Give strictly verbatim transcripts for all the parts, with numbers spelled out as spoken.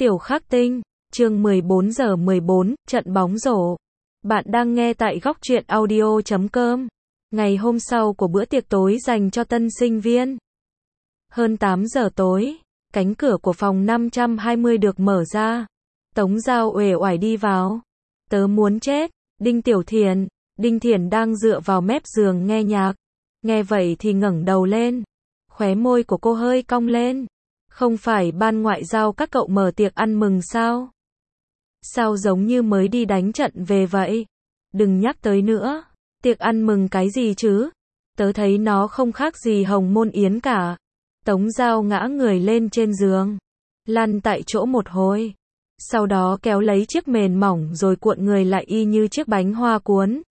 Tiểu Khắc Tinh, chương mười bốn giờ mười bốn, trận bóng rổ. Bạn đang nghe tại góc truyện audio chấm com. Ngày hôm sau của bữa tiệc tối dành cho tân sinh viên. Hơn tám giờ tối, cánh cửa của phòng năm trăm hai mươi được mở ra. Tống Giao uể oải đi vào. Tớ muốn chết, Đinh Tiểu Thiền. Đinh Thiền đang dựa vào mép giường nghe nhạc. Nghe vậy thì ngẩng đầu lên. Khóe môi của cô hơi cong lên. Không phải ban ngoại giao các cậu mở tiệc ăn mừng sao? Sao giống như mới đi đánh trận về vậy? Đừng nhắc tới nữa. Tiệc ăn mừng cái gì chứ? Tớ thấy nó không khác gì hồng môn yến cả. Tống Giao ngã người lên trên giường. Lăn tại chỗ một hồi. Sau đó kéo lấy chiếc mền mỏng rồi cuộn người lại y như chiếc bánh hoa cuốn.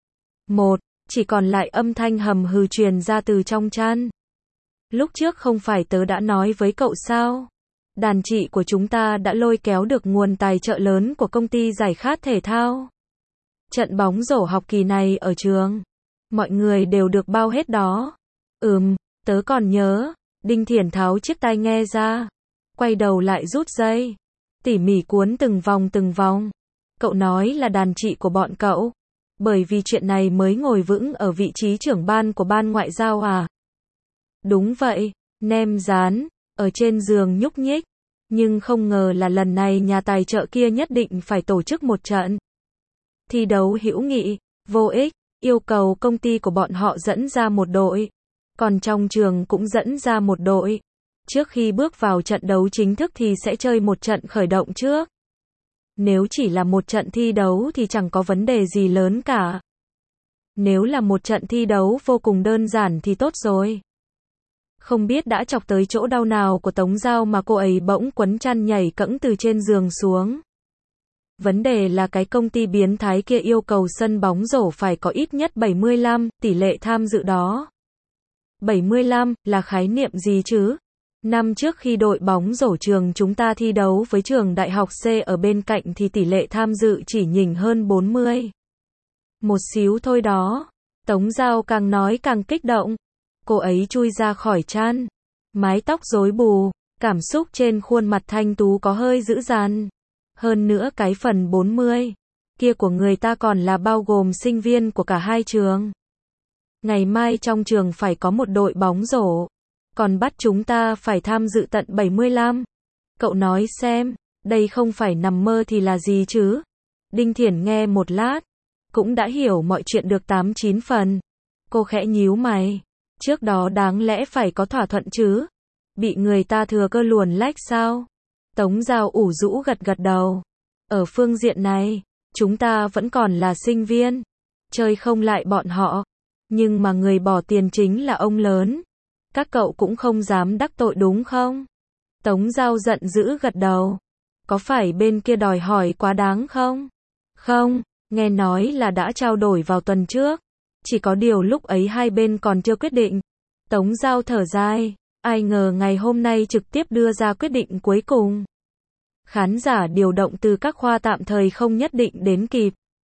Một, chỉ còn lại âm thanh hầm hừ truyền ra từ trong chăn. Lúc trước không phải tớ đã nói với cậu sao? Đàn chị của chúng ta đã lôi kéo được nguồn tài trợ lớn của công ty giải khát thể thao. Trận bóng rổ học kỳ này ở trường. Mọi người đều được bao hết đó. Ừm, tớ còn nhớ. Đinh Thiển tháo chiếc tai nghe ra. Quay đầu lại rút dây. Tỉ mỉ cuốn từng vòng từng vòng. Cậu nói là đàn chị của bọn cậu. Bởi vì chuyện này mới ngồi vững ở vị trí trưởng ban của ban ngoại giao à? Đúng vậy, nem rán, ở trên giường nhúc nhích. Nhưng không ngờ là lần này nhà tài trợ kia nhất định phải tổ chức một trận thi đấu hữu nghị, vô ích, yêu cầu công ty của bọn họ dẫn ra một đội. Còn trong trường cũng dẫn ra một đội. Trước khi bước vào trận đấu chính thức thì sẽ chơi một trận khởi động trước. Nếu chỉ là một trận thi đấu thì chẳng có vấn đề gì lớn cả. Nếu là một trận thi đấu vô cùng đơn giản thì tốt rồi. Không biết đã chọc tới chỗ đau nào của Tống Giao mà cô ấy bỗng quấn chăn nhảy cẫng từ trên giường xuống. Vấn đề là cái công ty biến thái kia yêu cầu sân bóng rổ phải có ít nhất bảy mươi lăm tỷ lệ tham dự đó. bảy mươi lăm là khái niệm gì chứ? Năm trước khi đội bóng rổ trường chúng ta thi đấu với trường đại học C ở bên cạnh thì tỷ lệ tham dự chỉ nhỉnh hơn bốn mươi. Một xíu thôi đó. Tống Giao càng nói càng kích động. Cô ấy chui ra khỏi chăn. Mái tóc rối bù, cảm xúc trên khuôn mặt thanh tú có hơi dữ dằn. Hơn nữa cái phần bốn mươi kia của người ta còn là bao gồm sinh viên của cả hai trường. Ngày mai trong trường phải có một đội bóng rổ. Còn bắt chúng ta phải tham dự tận bảy mươi lăm. Cậu nói xem, đây không phải nằm mơ thì là gì chứ? Đinh Thiển nghe một lát, cũng đã hiểu mọi chuyện được tám chín phần. Cô khẽ nhíu mày. Trước đó đáng lẽ phải có thỏa thuận chứ? Bị người ta thừa cơ luồn lách sao? Tống Giao ủ rũ gật gật đầu. Ở phương diện này, chúng ta vẫn còn là sinh viên. Chơi không lại bọn họ. Nhưng mà người bỏ tiền chính là ông lớn. Các cậu cũng không dám đắc tội đúng không? Tống Giao giận dữ gật đầu. Có phải bên kia đòi hỏi quá đáng không? Không, nghe nói là đã trao đổi vào tuần trước. Chỉ có điều lúc ấy hai bên còn chưa quyết định. Tống Giao thở dài. Ai ngờ ngày hôm nay trực tiếp đưa ra quyết định cuối cùng. Khán giả điều động từ các khoa tạm thời không nhất định đến kịp.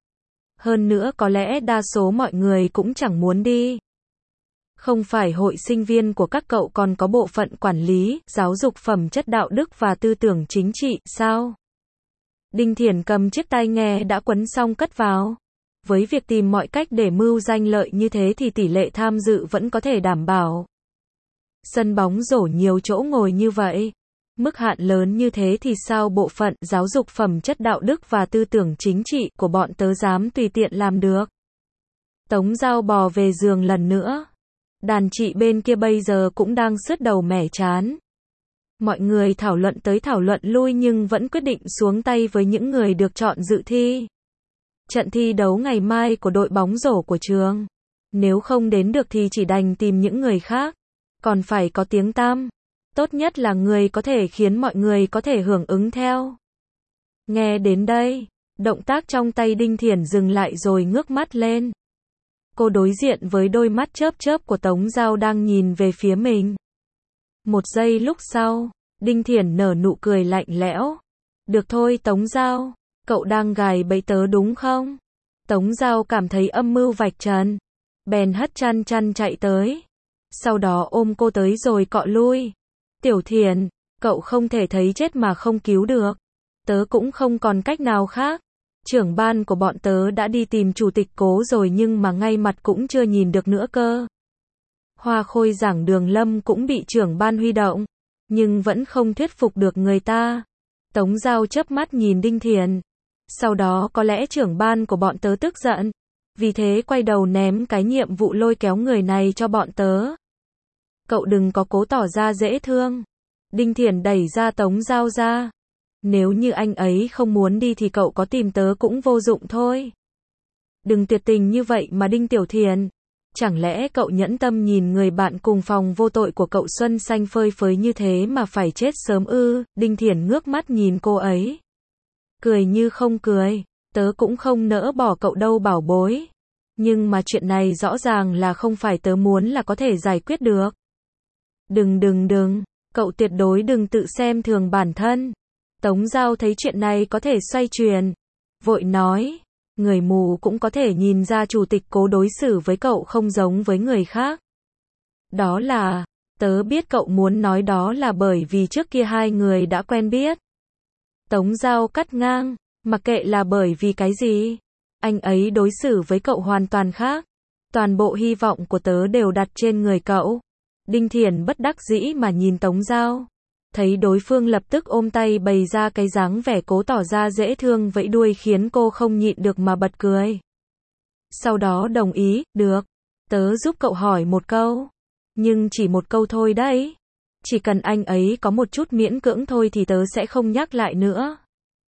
Hơn nữa có lẽ đa số mọi người cũng chẳng muốn đi. Không phải hội sinh viên của các cậu còn có bộ phận quản lý, giáo dục phẩm chất đạo đức và tư tưởng chính trị, sao? Đinh Thiển cầm chiếc tai nghe đã quấn xong cất vào. Với việc tìm mọi cách để mưu danh lợi như thế thì tỷ lệ tham dự vẫn có thể đảm bảo. Sân bóng rổ nhiều chỗ ngồi như vậy. Mức hạn lớn như thế thì sao bộ phận giáo dục phẩm chất đạo đức và tư tưởng chính trị của bọn tớ dám tùy tiện làm được. Tống Giao bò về giường lần nữa. Đàn chị bên kia bây giờ cũng đang sứt đầu mẻ chán. Mọi người thảo luận tới thảo luận lui nhưng vẫn quyết định xuống tay với những người được chọn dự thi. Trận thi đấu ngày mai của đội bóng rổ của trường. Nếu không đến được thì chỉ đành tìm những người khác. Còn phải có tiếng tăm. Tốt nhất là người có thể khiến mọi người có thể hưởng ứng theo. Nghe đến đây, động tác trong tay Đinh Thiển dừng lại rồi ngước mắt lên. Cô đối diện với đôi mắt chớp chớp của Tống Giao đang nhìn về phía mình. Một giây lúc sau, Đinh Thiển nở nụ cười lạnh lẽo. Được thôi Tống Giao, cậu đang gài bẫy tớ đúng không? Tống Giao cảm thấy âm mưu vạch trần. Bèn hất chăn chăn chạy tới. Sau đó ôm cô tới rồi cọ lui. Tiểu Thiển, Cậu không thể thấy chết mà không cứu được. Tớ cũng không còn cách nào khác. Trưởng ban của bọn tớ đã đi tìm chủ tịch Cố rồi nhưng mà ngay mặt cũng chưa nhìn được nữa cơ. Hoa khôi giảng Đường Lâm cũng bị trưởng ban huy động, nhưng vẫn không thuyết phục được người ta. Tống Giao chớp mắt nhìn Đinh Thiền. Sau đó có lẽ trưởng ban của bọn tớ tức giận, vì thế quay đầu ném cái nhiệm vụ lôi kéo người này cho bọn tớ. Cậu đừng có cố tỏ ra dễ thương. Đinh Thiền đẩy ra Tống Giao ra. Nếu như anh ấy không muốn đi thì cậu có tìm tớ cũng vô dụng thôi. Đừng tuyệt tình như vậy mà Đinh Tiểu Thiền. Chẳng lẽ cậu nhẫn tâm nhìn người bạn cùng phòng vô tội của cậu xuân xanh phơi phới như thế mà phải chết sớm ư? Đinh Thiền ngước mắt nhìn cô ấy. Cười như không cười. Tớ cũng không nỡ bỏ cậu đâu bảo bối. Nhưng mà chuyện này rõ ràng là không phải tớ muốn là có thể giải quyết được. Đừng đừng đừng. Cậu tuyệt đối đừng tự xem thường bản thân. Tống Giao thấy chuyện này có thể xoay chuyển. Vội nói. Người mù cũng có thể nhìn ra chủ tịch Cố đối xử với cậu không giống với người khác. Đó là, tớ biết cậu muốn nói đó là bởi vì trước kia hai người đã quen biết. Tống Giao cắt ngang, mặc kệ là bởi vì cái gì, anh ấy đối xử với cậu hoàn toàn khác. Toàn bộ hy vọng của tớ đều đặt trên người cậu. Đinh Thiền bất đắc dĩ mà nhìn Tống Giao. Thấy đối phương lập tức ôm tay bày ra cái dáng vẻ cố tỏ ra dễ thương vẫy đuôi khiến cô không nhịn được mà bật cười. Sau đó đồng ý, được. Tớ giúp cậu hỏi một câu. Nhưng chỉ một câu thôi đấy. Chỉ cần anh ấy có một chút miễn cưỡng thôi thì tớ sẽ không nhắc lại nữa.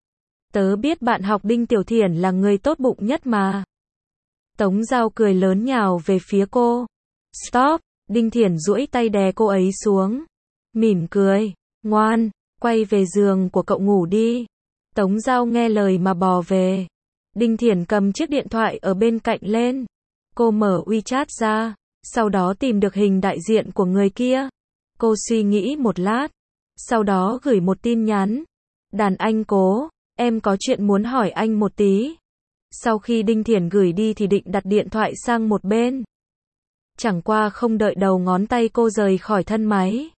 Tớ biết bạn học Đinh Tiểu Thiền là người tốt bụng nhất mà. Tống Giao cười lớn nhào về phía cô. Stop. Đinh Thiền duỗi tay đè cô ấy xuống. Mỉm cười. Ngoan, quay về giường của cậu ngủ đi. Tống Giao nghe lời mà bò về. Đinh Thiền cầm chiếc điện thoại ở bên cạnh lên. Cô mở WeChat ra, sau đó tìm được hình đại diện của người kia. Cô suy nghĩ một lát, sau đó gửi một tin nhắn. Đàn anh Cố, em có chuyện muốn hỏi anh một tí. Sau khi Đinh Thiền gửi đi thì định đặt điện thoại sang một bên. Chẳng qua không đợi đầu ngón tay cô rời khỏi thân máy.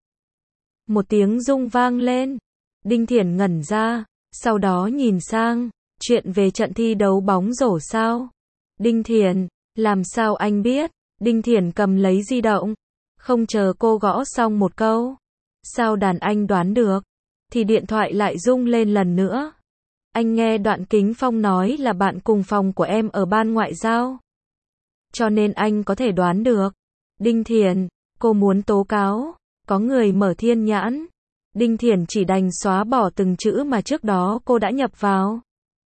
Một tiếng rung vang lên. Đinh Thiền ngẩn ra, sau đó nhìn sang. Chuyện về trận thi đấu bóng rổ sao? Đinh Thiền, làm sao anh biết? Đinh Thiền cầm lấy di động. Không chờ cô gõ xong một câu. Sao đàn anh đoán được? Thì điện thoại lại rung lên lần nữa. Anh nghe Đoạn Kính Phong nói là bạn cùng phòng của em ở ban ngoại giao. Cho nên anh có thể đoán được. Đinh Thiền, cô muốn tố cáo. Có người mở thiên nhãn. Đinh Thiền chỉ đành xóa bỏ từng chữ mà trước đó cô đã nhập vào.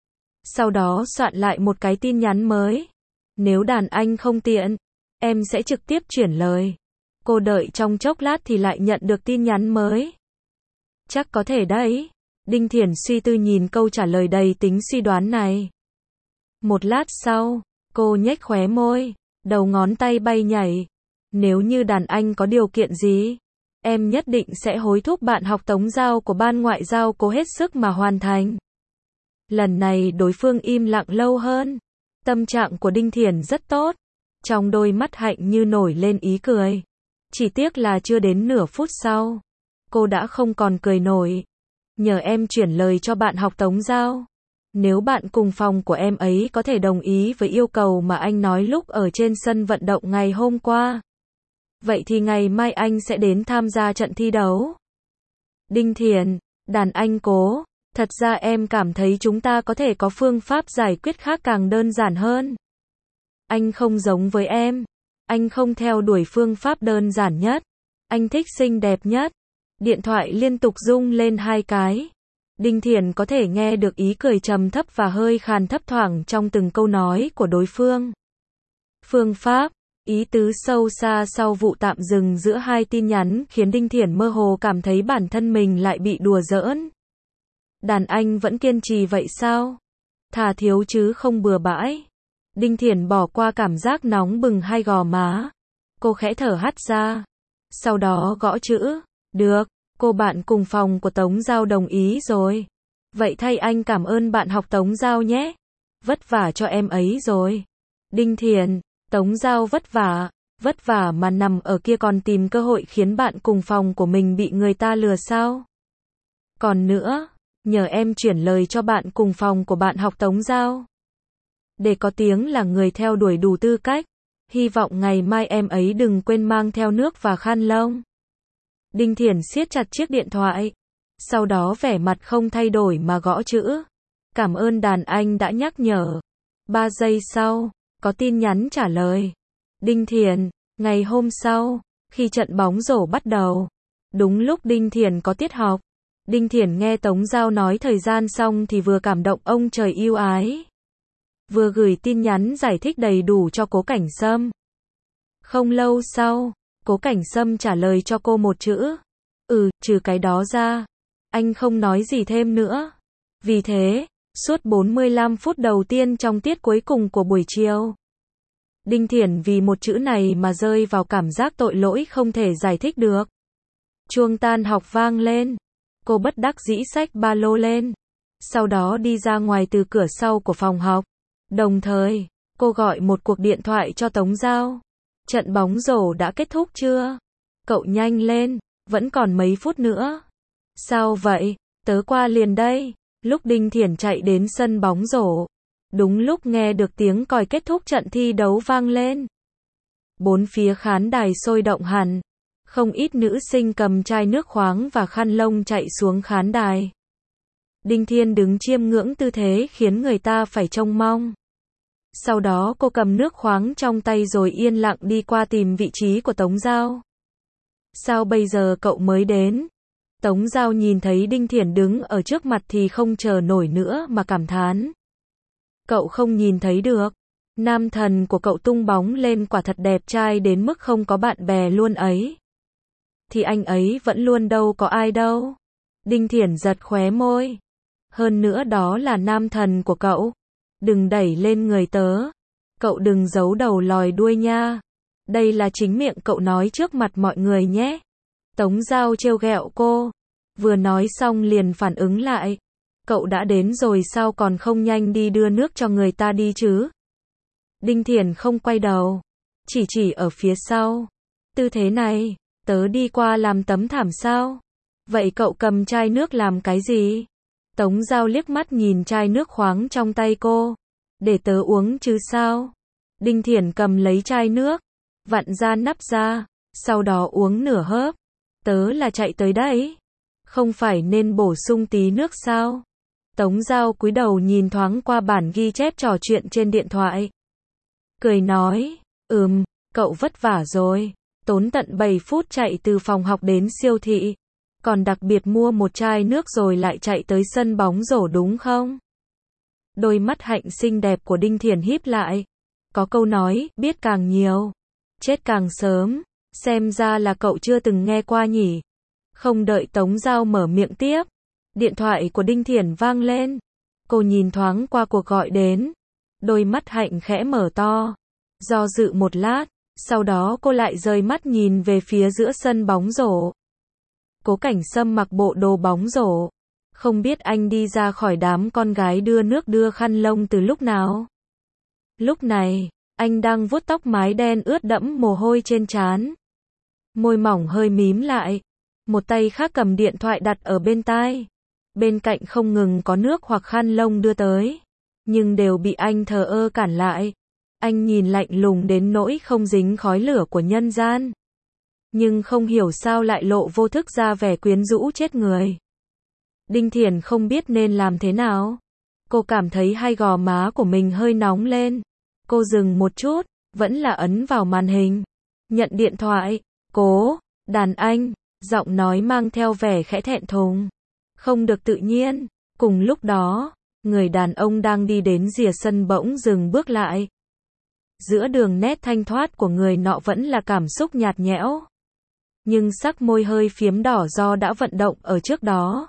Sau đó soạn lại một cái tin nhắn mới. Nếu đàn anh không tiện, em sẽ trực tiếp chuyển lời. Cô đợi trong chốc lát thì lại nhận được tin nhắn mới. Chắc có thể đấy. Đinh Thiền suy tư nhìn câu trả lời đầy tính suy đoán này. Một lát sau, cô nhếch khóe môi, đầu ngón tay bay nhảy. Nếu như đàn anh có điều kiện gì, em nhất định sẽ hối thúc bạn học Tống Giao của ban ngoại giao cố hết sức mà hoàn thành. Lần này đối phương im lặng lâu hơn. Tâm trạng của Đinh Thiền rất tốt. Trong đôi mắt hạnh như nổi lên ý cười. Chỉ tiếc là chưa đến nửa phút sau. Cô đã không còn cười nổi. Nhờ em chuyển lời cho bạn học Tống Giao. Nếu bạn cùng phòng của em ấy có thể đồng ý với yêu cầu mà anh nói lúc ở trên sân vận động ngày hôm qua. Vậy thì ngày mai anh sẽ đến tham gia trận thi đấu. Đinh Thiền, đàn anh Cố, thật ra em cảm thấy chúng ta có thể có phương pháp giải quyết khác càng đơn giản hơn. Anh không giống với em. Anh không theo đuổi phương pháp đơn giản nhất. Anh thích xinh đẹp nhất. Điện thoại liên tục rung lên hai cái. Đinh Thiền có thể nghe được ý cười trầm thấp và hơi khàn thấp thoảng trong từng câu nói của đối phương. Phương pháp, ý tứ sâu xa sau vụ tạm dừng giữa hai tin nhắn khiến Đinh Thiền mơ hồ cảm thấy bản thân mình lại bị đùa giỡn. Đàn anh vẫn kiên trì vậy sao? Thà thiếu chứ không bừa bãi. Đinh Thiền bỏ qua cảm giác nóng bừng hai gò má. Cô khẽ thở hắt ra. Sau đó gõ chữ. Được, cô bạn cùng phòng của Tống Giao đồng ý rồi. Vậy thay anh cảm ơn bạn học Tống Giao nhé. Vất vả cho em ấy rồi. Đinh Thiền, Tống Giao vất vả. Vất vả mà nằm ở kia còn tìm cơ hội khiến bạn cùng phòng của mình bị người ta lừa sao? Còn nữa, nhờ em chuyển lời cho bạn cùng phòng của bạn học Tống Giao. Để có tiếng là người theo đuổi đủ tư cách. Hy vọng ngày mai em ấy đừng quên mang theo nước và khăn lông. Đinh Thiển siết chặt chiếc điện thoại. Sau đó vẻ mặt không thay đổi mà gõ chữ. Cảm ơn đàn anh đã nhắc nhở. Ba giây sau, có tin nhắn trả lời. Đinh Thiển, ngày hôm sau, khi trận bóng rổ bắt đầu. Đúng lúc Đinh Thiển có tiết học. Đinh Thiển nghe Tống Giao nói thời gian xong thì vừa cảm động ông trời yêu ái. Vừa gửi tin nhắn giải thích đầy đủ cho Cố Cảnh Sâm. Không lâu sau, Cố Cảnh Sâm trả lời cho cô một chữ. Ừ, trừ cái đó ra. Anh không nói gì thêm nữa. Vì thế, suốt bốn mươi lăm phút đầu tiên trong tiết cuối cùng của buổi chiều, Đinh Thiển vì một chữ này mà rơi vào cảm giác tội lỗi không thể giải thích được. Chuông tan học vang lên. Cô bất đắc dĩ xách ba lô lên. Sau đó đi ra ngoài từ cửa sau của phòng học. Đồng thời, cô gọi một cuộc điện thoại cho Tống Giao. Trận bóng rổ đã kết thúc chưa? Cậu nhanh lên, vẫn còn mấy phút nữa. Sao vậy? Tớ qua liền đây. Lúc Đinh Thiển chạy đến sân bóng rổ, đúng lúc nghe được tiếng còi kết thúc trận thi đấu vang lên. Bốn phía khán đài sôi động hẳn. Không ít nữ sinh cầm chai nước khoáng và khăn lông chạy xuống khán đài. Đinh Thiên đứng chiêm ngưỡng tư thế khiến người ta phải trông mong. Sau đó cô cầm nước khoáng trong tay rồi yên lặng đi qua tìm vị trí của Tống Giao. Sao bây giờ cậu mới đến? Tống Giao nhìn thấy Đinh Thiển đứng ở trước mặt thì không chờ nổi nữa mà cảm thán. Cậu không nhìn thấy được. Nam thần của cậu tung bóng lên quả thật đẹp trai đến mức không có bạn bè luôn ấy. Thì anh ấy vẫn luôn đâu có ai đâu. Đinh Thiển giật khóe môi. Hơn nữa đó là nam thần của cậu. Đừng đẩy lên người tớ. Cậu đừng giấu đầu lòi đuôi nha. Đây là chính miệng cậu nói trước mặt mọi người nhé. Tống Giao trêu ghẹo cô. Vừa nói xong liền phản ứng lại. Cậu đã đến rồi sao còn không nhanh đi đưa nước cho người ta đi chứ? Đinh Thiển không quay đầu. Chỉ chỉ ở phía sau. Tư thế này, tớ đi qua làm tấm thảm sao? Vậy cậu cầm chai nước làm cái gì? Tống Giao liếc mắt nhìn chai nước khoáng trong tay cô. Để tớ uống chứ sao? Đinh Thiển cầm lấy chai nước, vặn ra nắp ra, sau đó uống nửa hớp. Tớ là chạy tới đấy. Không phải nên bổ sung tí nước sao? Tống Giao cúi đầu nhìn thoáng qua bản ghi chép trò chuyện trên điện thoại. Cười nói, ừm, cậu vất vả rồi. Tốn tận bảy phút chạy từ phòng học đến siêu thị. Còn đặc biệt mua một chai nước rồi lại chạy tới sân bóng rổ đúng không? Đôi mắt hạnh xinh đẹp của Đinh Thiển híp lại. Có câu nói, biết càng nhiều, chết càng sớm. Xem ra là cậu chưa từng nghe qua nhỉ. Không đợi Tống Giao mở miệng tiếp. Điện thoại của Đinh Thiển vang lên. Cô nhìn thoáng qua cuộc gọi đến. Đôi mắt hạnh khẽ mở to. Do dự một lát. Sau đó cô lại rời mắt nhìn về phía giữa sân bóng rổ. Cố Cảnh Sâm mặc bộ đồ bóng rổ. Không biết anh đi ra khỏi đám con gái đưa nước đưa khăn lông từ lúc nào. Lúc này, anh đang vuốt tóc mái đen ướt đẫm mồ hôi trên trán. Môi mỏng hơi mím lại. Một tay khác cầm điện thoại đặt ở bên tai. Bên cạnh không ngừng có nước hoặc khăn lông đưa tới. Nhưng đều bị anh thờ ơ cản lại. Anh nhìn lạnh lùng đến nỗi không dính khói lửa của nhân gian. Nhưng không hiểu sao lại lộ vô thức ra vẻ quyến rũ chết người. Đinh Thiển không biết nên làm thế nào. Cô cảm thấy hai gò má của mình hơi nóng lên. Cô dừng một chút, vẫn là ấn vào màn hình. Nhận điện thoại. Cố, đàn anh, giọng nói mang theo vẻ khẽ thẹn thùng. Không được tự nhiên. Cùng lúc đó, người đàn ông đang đi đến rìa sân bỗng dừng bước lại. Giữa đường nét thanh thoát của người nọ vẫn là cảm xúc nhạt nhẽo. Nhưng sắc môi hơi phiếm đỏ do đã vận động ở trước đó.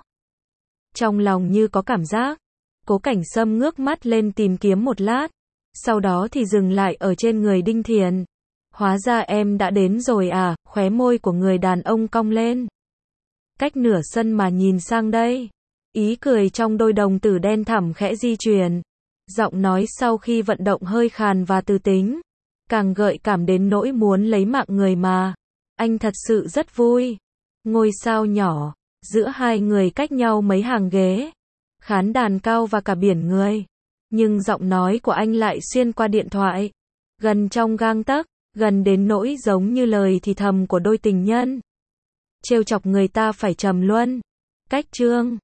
Trong lòng như có cảm giác. Cố Cảnh Sâm ngước mắt lên tìm kiếm một lát. Sau đó thì dừng lại ở trên người Đinh Thiển. Hóa ra em đã đến rồi à, khóe môi của người đàn ông cong lên. Cách nửa sân mà nhìn sang đây. Ý cười trong đôi đồng tử đen thẳm khẽ di chuyển. Giọng nói sau khi vận động hơi khàn và từ tính. Càng gợi cảm đến nỗi muốn lấy mạng người mà. Anh thật sự rất vui. Ngôi sao nhỏ. Giữa hai người cách nhau mấy hàng ghế, khán đàn cao và cả biển người. Nhưng giọng nói của anh lại xuyên qua điện thoại, gần trong gang tấc, gần đến nỗi giống như lời thì thầm của đôi tình nhân. Trêu chọc người ta phải trầm luân. Cách chương